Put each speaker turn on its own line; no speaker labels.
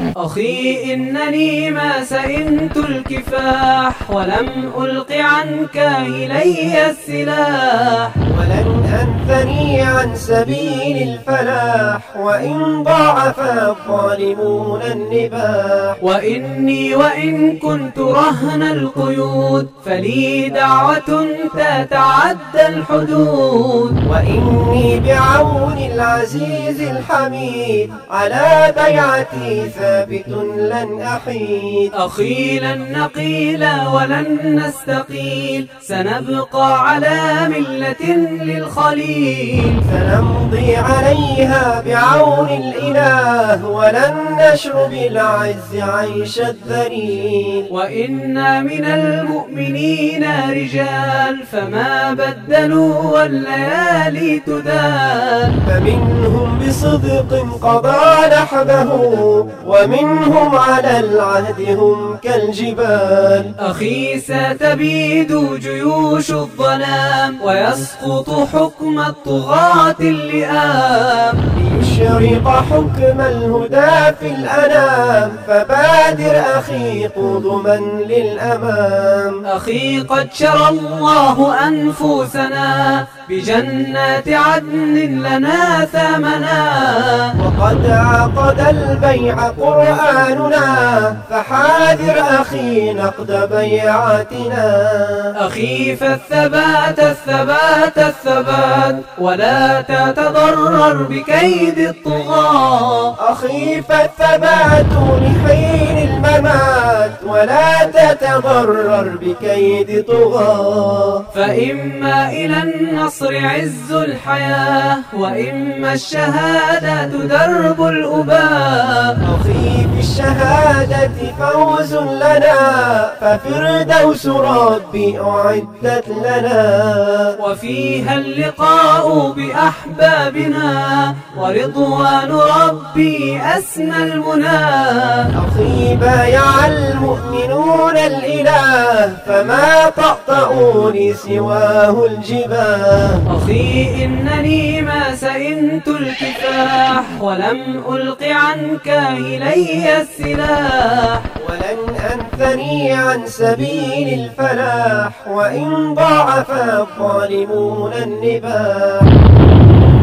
أخي إنني ما سئمت الكفاح ولم ألق عنك إلي السلاح،
ولن أنثني عن سبيل الفلاح وإن ضاعف الظالمون النباح.
وإني وإن كنت رهن القيود فلي دعوة تتعدى الحدود،
وإني بعون العزيز الحميد على بيعتي ثابت لن أحيد.
أخي لن نقيل ولن نستقيل سنبقى على ملة للخليل،
سنمضي عليها بعون الإله ولن نشرب العز عيش الذليل.
وإنا من المؤمنين رجال فما بدلوا والليالي تدال،
فمنهم بصدق قضى نحبه ومنهم على العهد هم كالجبال.
أخي ستبيد جيوش الظلام ويسقط حكم الطغاة اللئام،
ليشرق حكم الهدى في الأنام فبادر أخي قدما للأمام.
أخي قد شرى الله أنفسنا بجنات عدن لنا ثمنا،
وقد عقد البيع قرآننا فحاذر أخي نقد بيعاتنا.
أخي فالثبات الثبات الثبات ولا تتضرر بكيد الطغاة،
أخي فالثبات لحين الممات ولا تتضرر بكيد طغاة.
فإما إلى النصر عز الحياة وإما الشهادة درب الأباء.
أخي في الشهادة فوز لنا ففردوس ربي أعدت لنا،
وفيها اللقاء بأحبابنا ورضوان ربي أسمى المنى.
أخي بايع المؤمنون الإله فما طأطأوا لسواه الجباه.
أخي إنني ما سئمت الكفاح ولم ألق عنك إلي السلاح،
ولن أنثني عن سبيل الفلاح وإن ضاعف الظالمون النباح.